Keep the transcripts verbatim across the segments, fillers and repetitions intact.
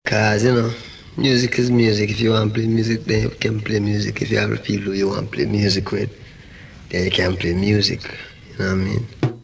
Cause, you know, music is music. If you want to play music, then you can play music. If you have people you want to play music with, then you can play music. You know what I mean?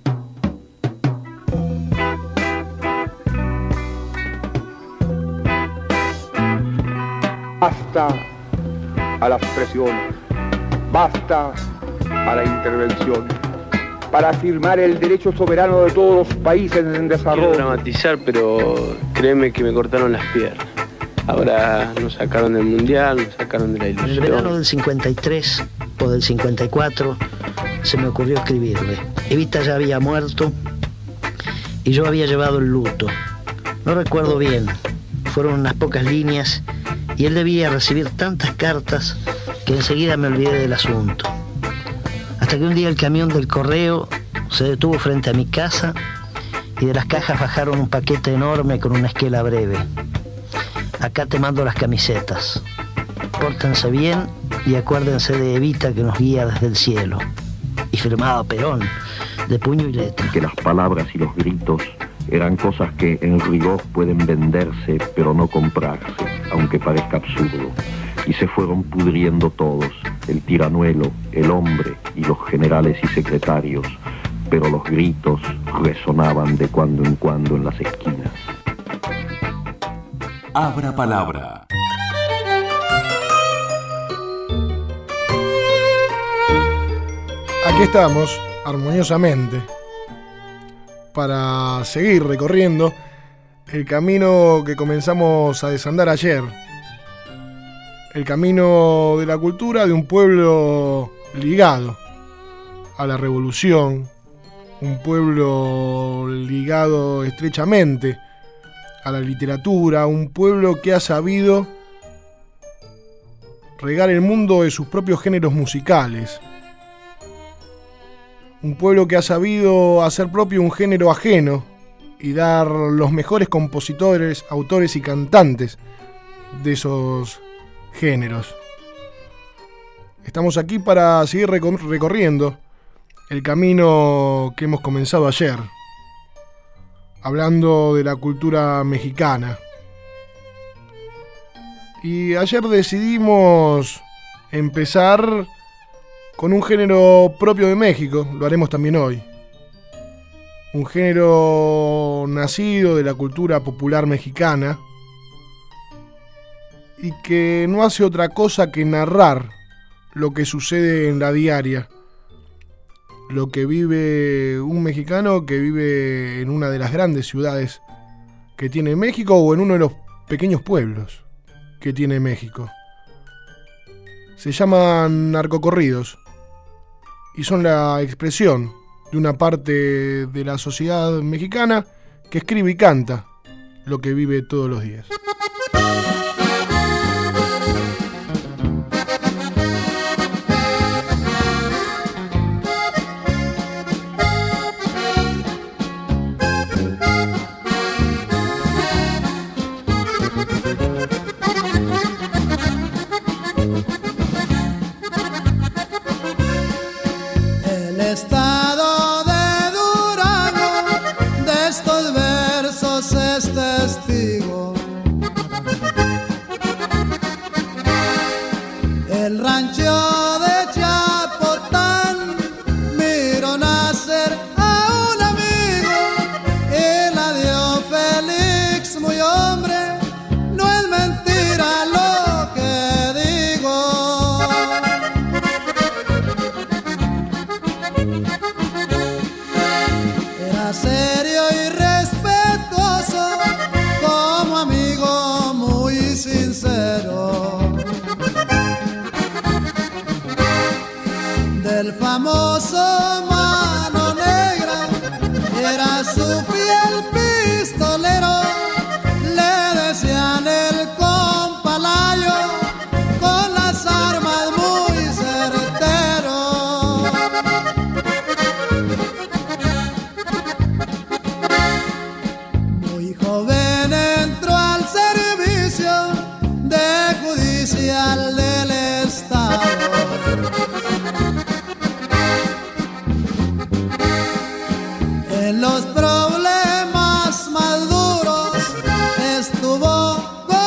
Basta a las presiones, basta a la intervención, para afirmar el derecho soberano de todos los países en desarrollo. Quiero dramatizar, pero créeme que me cortaron las piernas. Ahora nos sacaron del mundial, nos sacaron de la ilusión. En el verano del cincuenta y tres o del cincuenta y cuatro se me ocurrió escribirle. Evita ya había muerto y yo había llevado el luto. No recuerdo bien, fueron unas pocas líneas y él debía recibir tantas cartas que enseguida me olvidé del asunto. Hasta que un día el camión del correo se detuvo frente a mi casa y de las cajas bajaron un paquete enorme con una esquela breve. Acá te mando las camisetas. Pórtense bien y acuérdense de Evita que nos guía desde el cielo. Y firmado Perón, de puño y letra. Que las palabras y los gritos eran cosas que en rigor pueden venderse pero no comprarse, aunque parezca absurdo. Y se fueron pudriendo todos, el tiranuelo, el hombre y los generales y secretarios, pero los gritos resonaban de cuando en cuando en las esquinas. Abra palabra. Aquí estamos, armoniosamente, para seguir recorriendo el camino que comenzamos a desandar ayer. El camino de la cultura de un pueblo ligado a la revolución, un pueblo ligado estrechamente a la literatura, un pueblo que ha sabido regar el mundo de sus propios géneros musicales, un pueblo que ha sabido hacer propio un género ajeno y dar los mejores compositores, autores y cantantes de esos géneros. Estamos aquí para seguir recor- recorriendo el camino que hemos comenzado ayer, hablando de la cultura mexicana. Y ayer decidimos empezar con un género propio de México, lo haremos también hoy. Un género nacido de la cultura popular mexicana y que no hace otra cosa que narrar lo que sucede en la diaria, lo que vive un mexicano que vive en una de las grandes ciudades que tiene México o en uno de los pequeños pueblos que tiene México. Se llaman narcocorridos y son la expresión de una parte de la sociedad mexicana que escribe y canta lo que vive todos los días. En los problemas más duros estuvo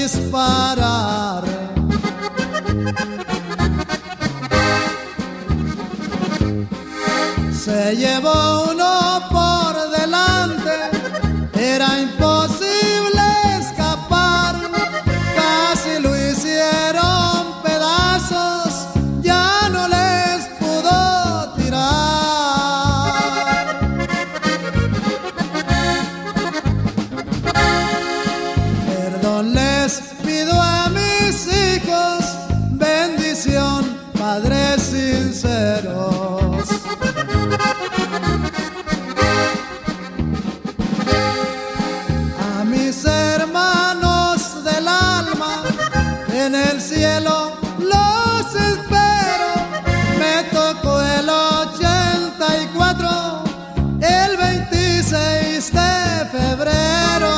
disparar. Se llevó uno por delante, era imposible escapar, casi lo hicieron pedazos, ya no les pudo tirar. Perdón les pido a mis hijos, bendición, padres sinceros. A mis hermanos del alma, en el cielo los espero. Me tocó el ochenta y cuatro, el veintiséis de febrero.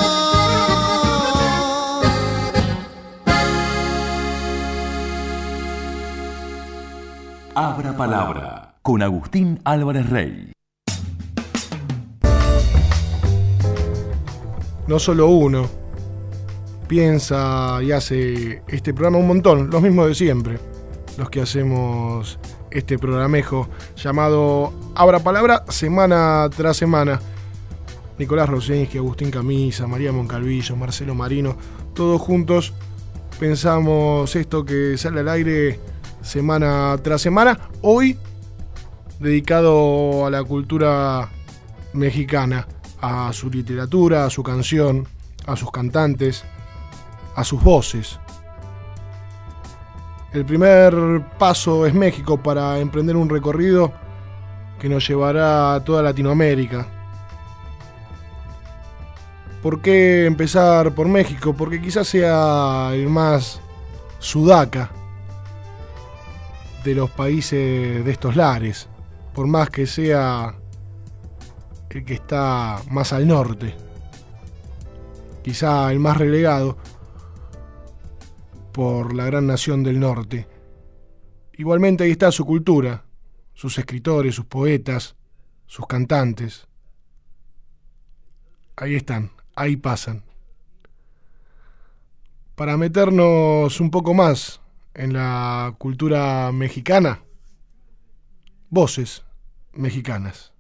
Abra Palabra, con Agustín Álvarez Rey. No solo uno piensa y hace este programa, un montón, los mismos de siempre, los que hacemos este programejo llamado Abra Palabra semana tras semana. Nicolás Rosensky, Agustín Camisa, María Moncalvillo, Marcelo Marino, todos juntos pensamos esto que sale al aire semana tras semana, hoy dedicado a la cultura mexicana, a su literatura, a su canción, a sus cantantes, a sus voces. El primer paso es México para emprender un recorrido que nos llevará a toda Latinoamérica. ¿Por qué empezar por México? Porque quizás sea el más sudaca de los países de estos lares, por más que sea el que está más al norte, quizá el más relegado por la gran nación del norte. Igualmente ahí está su cultura, sus escritores, sus poetas, sus cantantes. Ahí están, ahí pasan. Para meternos un poco más en la cultura mexicana, voces mexicanas.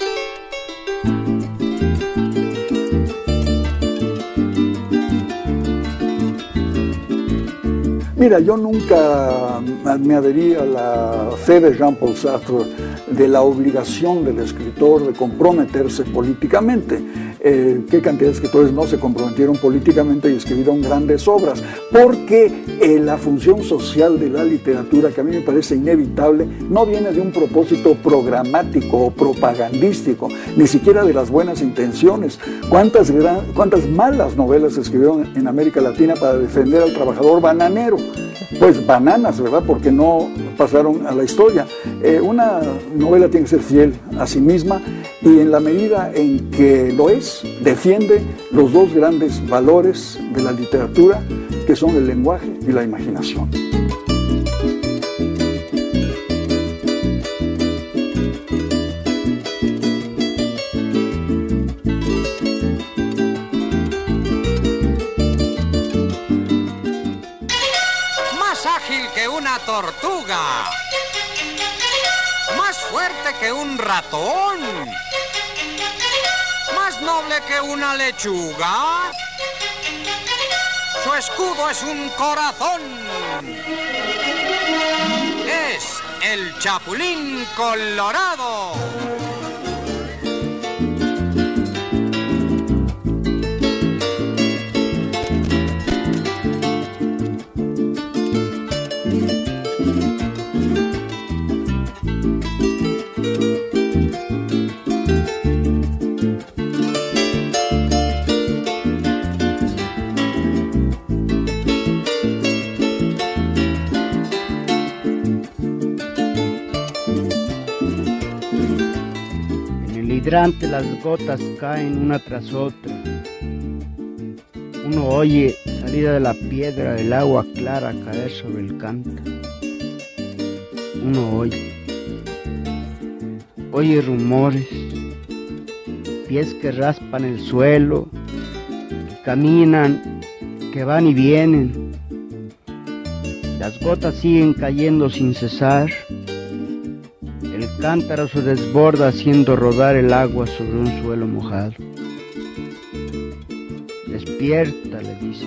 Mira, yo nunca me adherí a la fe de Jean-Paul Sartre de la obligación del escritor de comprometerse políticamente. Eh, ¿Qué cantidad de escritores no se comprometieron políticamente y escribieron grandes obras? Porque eh, la función social de la literatura, que a mí me parece inevitable, no viene de un propósito programático o propagandístico, ni siquiera de las buenas intenciones. ¿Cuántas, gran, cuántas malas novelas se escribieron en América Latina para defender al trabajador bananero? Pues bananas, ¿verdad? Porque no pasaron a la historia. Eh, una novela tiene que ser fiel a sí misma y en la medida en que lo es, defiende los dos grandes valores de la literatura, que son el lenguaje y la imaginación. Una tortuga, más fuerte que un ratón, más noble que una lechuga, su escudo es un corazón, es el Chapulín Colorado. Las gotas caen una tras otra. Uno oye, salida de la piedra, el agua clara caer sobre el canto. Uno oye, oye rumores, pies que raspan el suelo, que caminan que van y vienen. Las gotas siguen cayendo sin cesar. El cántaro se desborda haciendo rodar el agua sobre un suelo mojado. Despierta, le dice.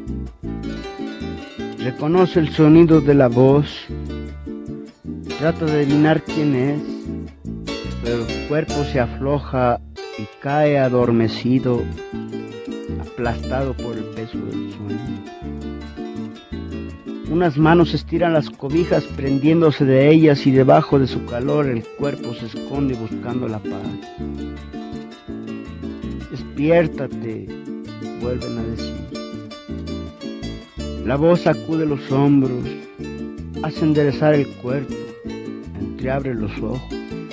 Reconoce el sonido de la voz. Trata de adivinar quién es, pero el cuerpo se afloja y cae adormecido, aplastado por el peso del sueño. Unas manos estiran las cobijas prendiéndose de ellas y debajo de su calor el cuerpo se esconde buscando la paz. Despiértate, vuelven a decir. La voz sacude los hombros, hace enderezar el cuerpo, entreabre los ojos.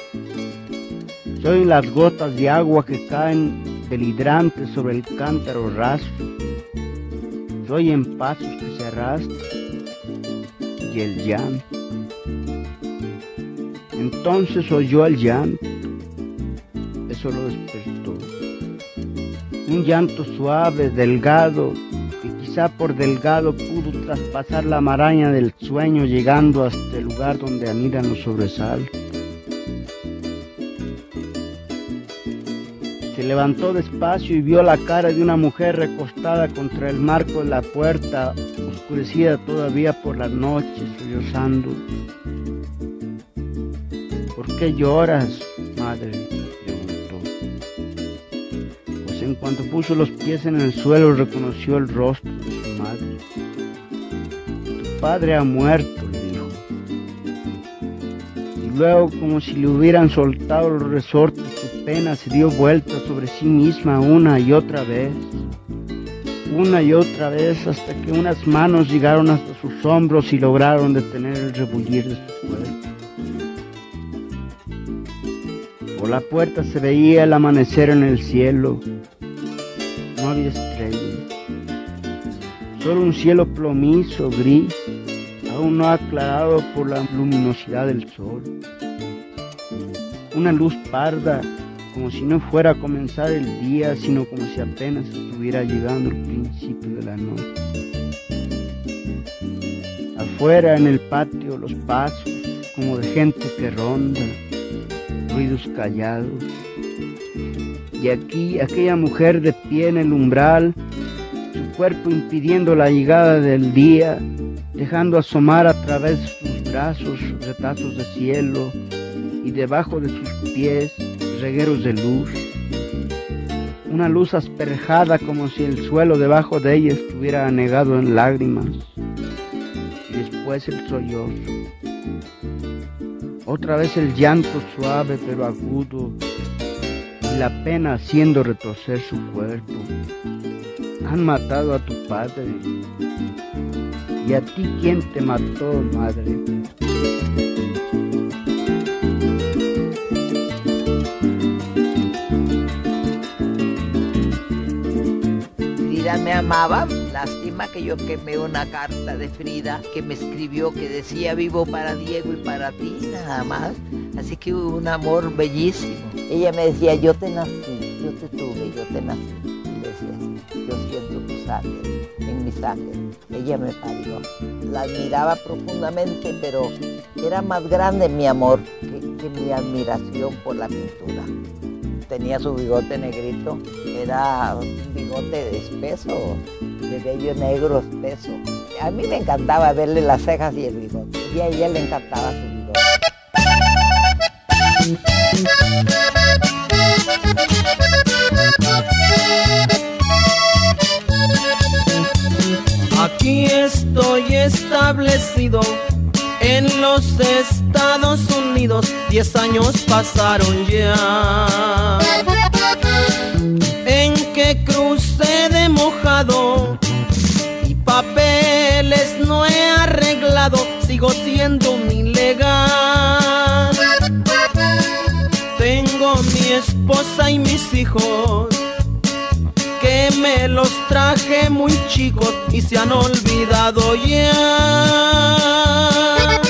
Soy las gotas de agua que caen delidrantes sobre el cántaro raso. Soy en pasos que se arrastran y el llanto. Entonces oyó el llanto. Eso lo despertó. Un llanto suave, delgado, que quizá por delgado pudo traspasar la maraña del sueño, llegando hasta el lugar donde anidan los sobresaltos. Se levantó despacio y vio la cara de una mujer recostada contra el marco de la puerta, oscurecida todavía por la noche, sollozando. ¿Por qué lloras, madre?, preguntó. Pues en cuanto puso los pies en el suelo reconoció el rostro de su madre. Tu padre ha muerto, le dijo. Y luego, como si le hubieran soltado los resortes, su pena se dio vuelta sobre sí misma una y otra vez. Una y otra vez hasta que unas manos llegaron hasta sus hombros y lograron detener el rebullir de su cuerpo. Por la puerta se veía el amanecer en el cielo. No había estrellas, solo un cielo plomizo, gris, aún no aclarado por la luminosidad del sol. Una luz parda, como si no fuera a comenzar el día, sino como si apenas estuviera llegando el principio de la noche. Afuera en el patio los pasos, como de gente que ronda, ruidos callados. Y aquí aquella mujer de pie en el umbral, su cuerpo impidiendo la llegada del día, dejando asomar a través de sus brazos retazos de cielo y debajo de sus pies regueros de luz. Una luz asperjada como si el suelo debajo de ella estuviera anegado en lágrimas. Y después el sollozo. Otra vez el llanto suave pero agudo y la pena haciendo retorcer su cuerpo. Han matado a tu padre. ¿Y a ti quién te mató, madre? Frida me amaba, lástima que yo quemé una carta de Frida que me escribió que decía vivo para Diego y para ti, nada más. Así que hubo un amor bellísimo. Ella me decía, yo te nací, yo te tuve, yo te nací. Y le decía así, yo siento tu sangre, en mi sangre. Ella me parió. La admiraba profundamente, pero era más grande mi amor que, que mi admiración por la pintura. Tenía su bigote negrito, era un bigote espeso, de vello negro espeso. A mí me encantaba verle las cejas y el bigote, y a ella le encantaba su bigote. Aquí estoy establecido en los Estados Unidos, diez años pasaron ya, en que crucé de mojado y papeles no he arreglado, sigo siendo un ilegal. Tengo mi esposa y mis hijos, que me los traje muy chicos y se han olvidado ya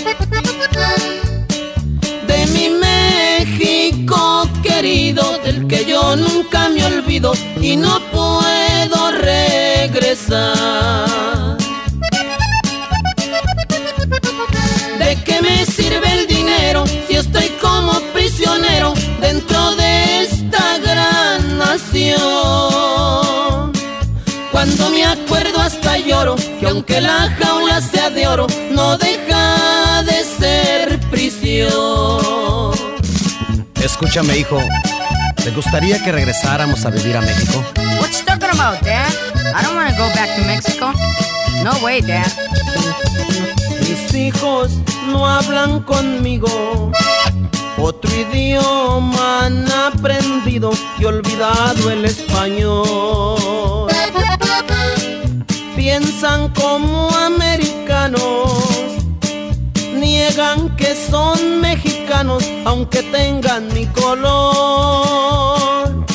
de mi México querido, del que yo nunca me olvido y no puedo regresar. acuerdo hasta lloro, que aunque la jaula sea de oro, no deja de ser prisión. Escúchame, hijo, ¿te gustaría que regresáramos a vivir a México? What you talking about, Dad? I don't want to go back to Mexico. No way, Dad. Mis hijos no hablan conmigo, otro idioma han aprendido y olvidado el español. Piensan como americanos, niegan que son mexicanos, aunque tengan mi color.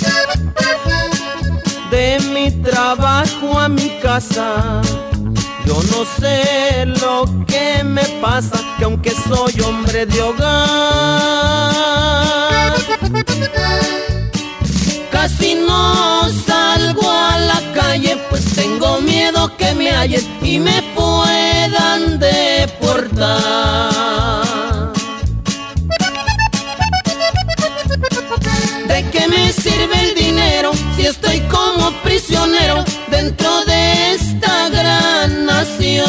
De mi trabajo a mi casa, yo no sé lo que me pasa, que aunque soy hombre de hogar, casi no salgo a la calle, pues tengo miedo que me hallen y me puedan deportar. ¿De qué me sirve el dinero si estoy como prisionero dentro de esta gran nación?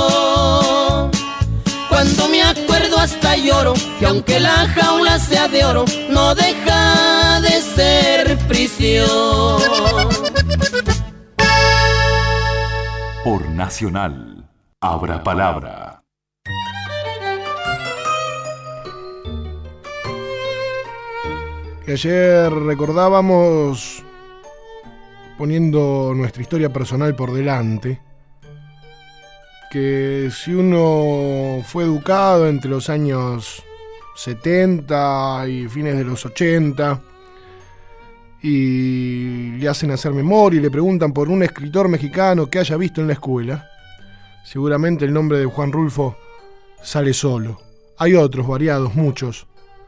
Cuando me acuerdo hasta lloro, que aunque la jaula sea de oro, no deja de ser prisión. Por Nacional, Abra Palabra. Que ayer recordábamos, poniendo nuestra historia personal por delante, que si uno fue educado entre los años setenta y fines de los ochenta y le hacen hacer memoria y le preguntan por un escritor mexicano que haya visto en la escuela, seguramente el nombre de Juan Rulfo sale solo. Hay otros variados, muchos,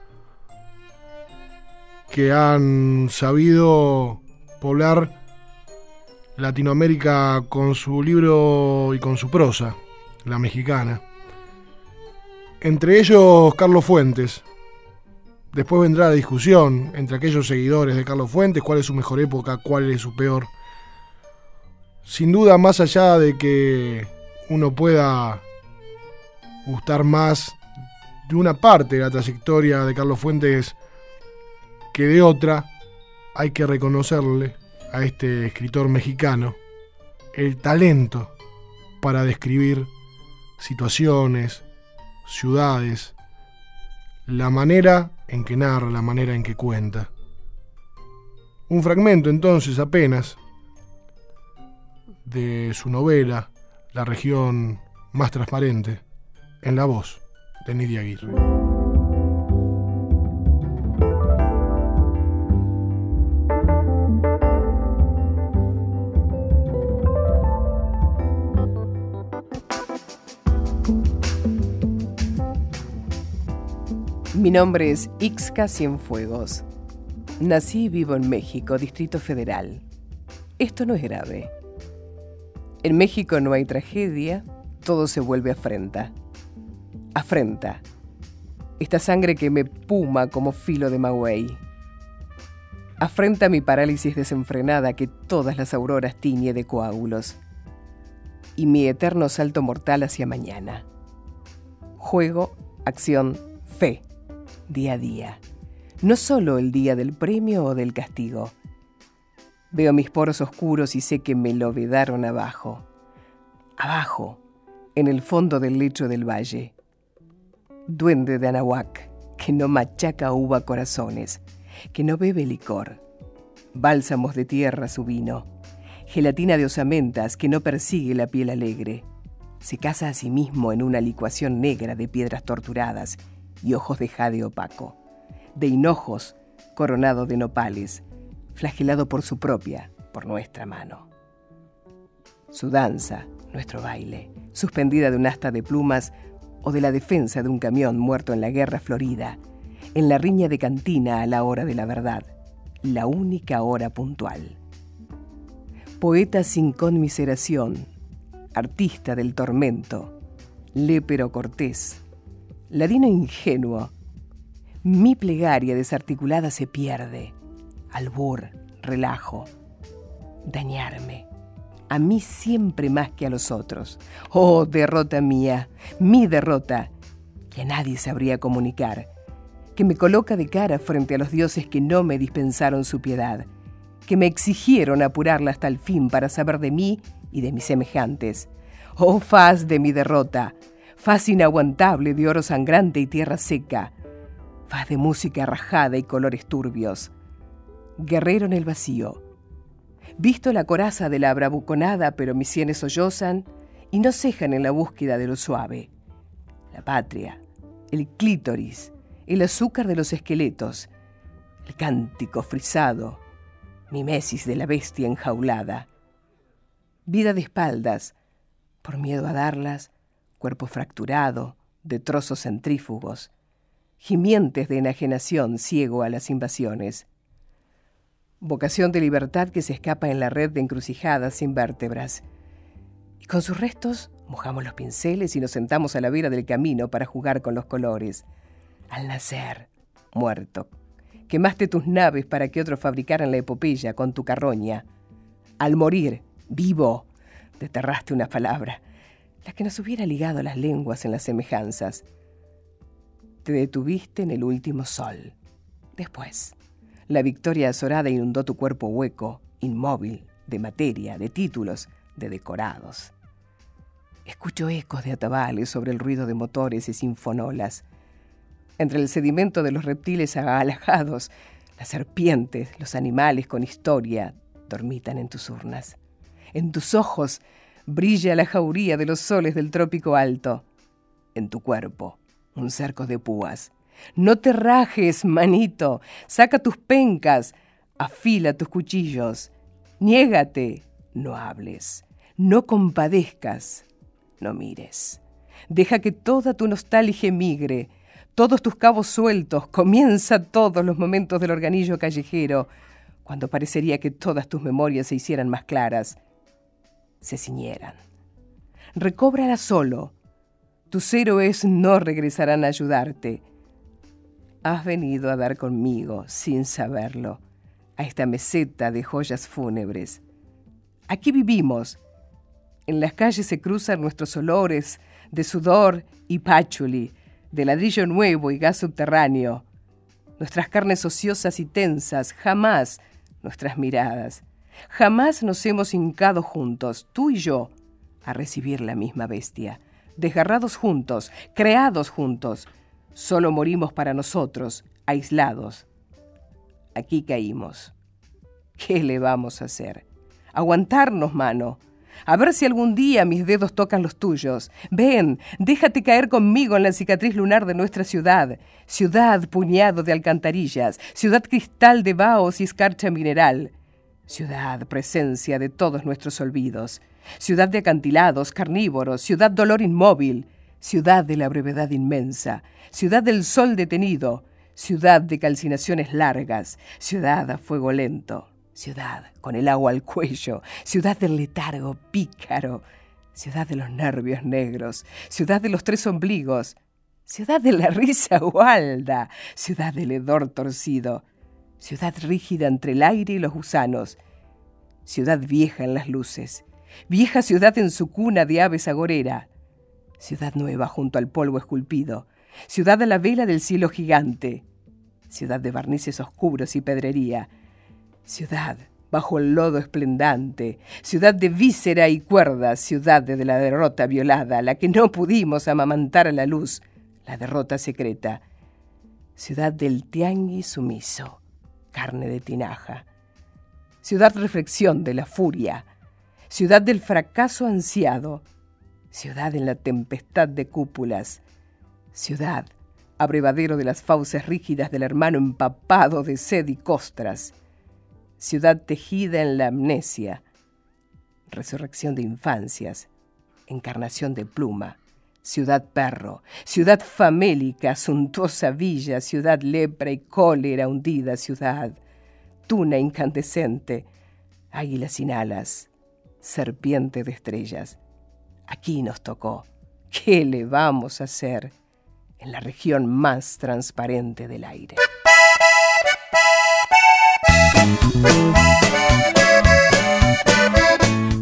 que han sabido poblar Latinoamérica con su libro y con su prosa, la mexicana. Entre ellos Carlos Fuentes. Después vendrá la discusión entre aquellos seguidores de Carlos Fuentes, cuál es su mejor época, cuál es su peor. Sin duda, más allá de que uno pueda gustar más de una parte de la trayectoria de Carlos Fuentes que de otra, hay que reconocerle a este escritor mexicano el talento para describir situaciones, ciudades, la manera en que narra, la manera en que cuenta. Un fragmento entonces apenas de su novela La región más transparente, en la voz de Nidia Aguirre. Mi nombre es Ixca Cienfuegos. Nací y vivo en México, Distrito Federal. Esto no es grave. En México no hay tragedia, todo se vuelve afrenta. Afrenta. Esta sangre que me puma como filo de maguey. Afrenta mi parálisis desenfrenada que todas las auroras tiñe de coágulos. Y mi eterno salto mortal hacia mañana. Juego, acción, fe. Día a día. No solo el día del premio o del castigo. Veo mis poros oscuros y sé que me lo vedaron abajo. Abajo, en el fondo del lecho del valle. Duende de Anahuac, que no machaca uva corazones, que no bebe licor. Bálsamos de tierra su vino. Gelatina de osamentas que no persigue la piel alegre. Se casa a sí mismo en una licuación negra de piedras torturadas y ojos de jade opaco, de hinojos coronado de nopales, flagelado por su propia, por nuestra mano. Su danza, nuestro baile, suspendida de un asta de plumas o de la defensa de un camión muerto en la guerra florida, en la riña de cantina a la hora de la verdad, la única hora puntual. Poeta sin conmiseración, artista del tormento, lépero cortés, ladino ingenuo, mi plegaria desarticulada se pierde, albur, relajo, dañarme, a mí siempre más que a los otros. Oh, derrota mía, mi derrota, que a nadie sabría comunicar, que me coloca de cara frente a los dioses que no me dispensaron su piedad, que me exigieron apurarla hasta el fin para saber de mí y de mis semejantes. Oh, faz de mi derrota, faz inaguantable de oro sangrante y tierra seca, faz de música rajada y colores turbios. Guerrero en el vacío, visto la coraza de la bravuconada, pero mis sienes sollozan y no cejan en la búsqueda de lo suave. La patria, el clítoris, el azúcar de los esqueletos, el cántico frisado, mimesis de la bestia enjaulada. Vida de espaldas, por miedo a darlas, cuerpo fracturado, de trozos centrífugos, gimientes de enajenación ciego a las invasiones. Vocación de libertad que se escapa en la red de encrucijadas sin vértebras. Y con sus restos mojamos los pinceles y nos sentamos a la vera del camino para jugar con los colores. Al nacer, muerto, quemaste tus naves para que otros fabricaran la epopeya con tu carroña. Al morir, vivo, deterraste una palabra, la que nos hubiera ligado las lenguas en las semejanzas. Te detuviste en el último sol. Después, la victoria azorada inundó tu cuerpo hueco, inmóvil, de materia, de títulos, de decorados. Escucho ecos de atabales sobre el ruido de motores y sinfonolas. Entre el sedimento de los reptiles agalajados, las serpientes, los animales con historia, dormitan en tus urnas. En tus ojos brilla la jauría de los soles del trópico alto. En tu cuerpo, un cerco de púas. No te rajes, manito, saca tus pencas, afila tus cuchillos. Niégate, no hables, no compadezcas, no mires. Deja que toda tu nostalgia migre, todos tus cabos sueltos, comienza todos los momentos del organillo callejero, cuando parecería que todas tus memorias se hicieran más claras, se ciñeran. Recóbrala solo, tus héroes no regresarán a ayudarte. Has venido a dar conmigo, sin saberlo, a esta meseta de joyas fúnebres. Aquí vivimos. En las calles se cruzan nuestros olores de sudor y páchuli, de ladrillo nuevo y gas subterráneo. Nuestras carnes ociosas y tensas, jamás nuestras miradas. Jamás nos hemos hincado juntos, tú y yo, a recibir la misma bestia. Desgarrados juntos, creados juntos. Solo morimos para nosotros, aislados. Aquí caímos. ¿Qué le vamos a hacer? Aguantarnos, mano. A ver si algún día mis dedos tocan los tuyos. Ven, déjate caer conmigo en la cicatriz lunar de nuestra ciudad. Ciudad puñado de alcantarillas. Ciudad cristal de vaos y escarcha mineral. Ciudad presencia de todos nuestros olvidos. Ciudad de acantilados, carnívoros. Ciudad dolor inmóvil. Ciudad de la brevedad inmensa, ciudad del sol detenido, ciudad de calcinaciones largas, ciudad a fuego lento, ciudad con el agua al cuello, ciudad del letargo pícaro, ciudad de los nervios negros, ciudad de los tres ombligos, ciudad de la risa gualda, ciudad del hedor torcido, ciudad rígida entre el aire y los gusanos, ciudad vieja en las luces, vieja ciudad en su cuna de aves agorera, ciudad nueva junto al polvo esculpido, ciudad a la vela del cielo gigante, ciudad de barnices oscuros y pedrería, ciudad bajo el lodo esplendante, ciudad de víscera y cuerda, ciudad de la derrota violada, la que no pudimos amamantar a la luz, la derrota secreta, ciudad del tiangui sumiso, carne de tinaja, ciudad reflexión de la furia, ciudad del fracaso ansiado, ciudad en la tempestad de cúpulas, ciudad, abrevadero de las fauces rígidas del hermano empapado de sed y costras, ciudad tejida en la amnesia, resurrección de infancias, encarnación de pluma, ciudad perro, ciudad famélica, suntuosa villa, ciudad lepra y cólera hundida, ciudad, tuna incandescente, águila sin alas, serpiente de estrellas. Aquí nos tocó. ¿Qué le vamos a hacer en la región más transparente del aire?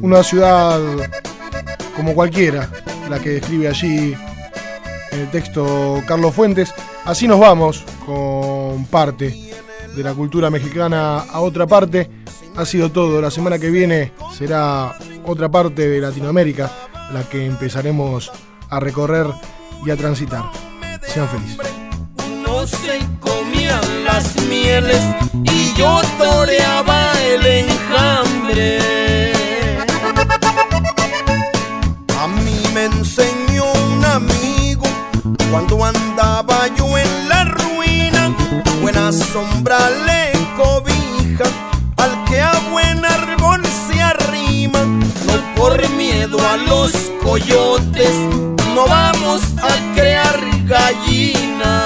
una ciudad como cualquiera, la que describe allí en el texto Carlos Fuentes. Así nos vamos con parte de la cultura mexicana a otra parte. Ha sido todo. La semana que viene será otra parte de Latinoamérica la que empezaremos a recorrer y a transitar. Sean felices. No se comían las mieles y yo toreaba el enjambre. A mí me enseñó un amigo cuando andaba yo en la ruina, buena sombra le cobija al que a buen árbol se arrima. No por miedo a los coyotes, no vamos a crear gallinas.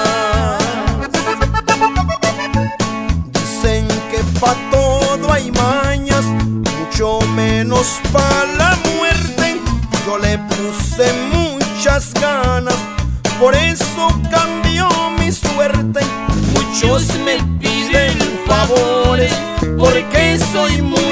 Dicen que pa' todo hay mañas, mucho menos pa' la muerte. Yo le puse muchas ganas, por eso cambió mi suerte. Muchos me piden favores porque soy muy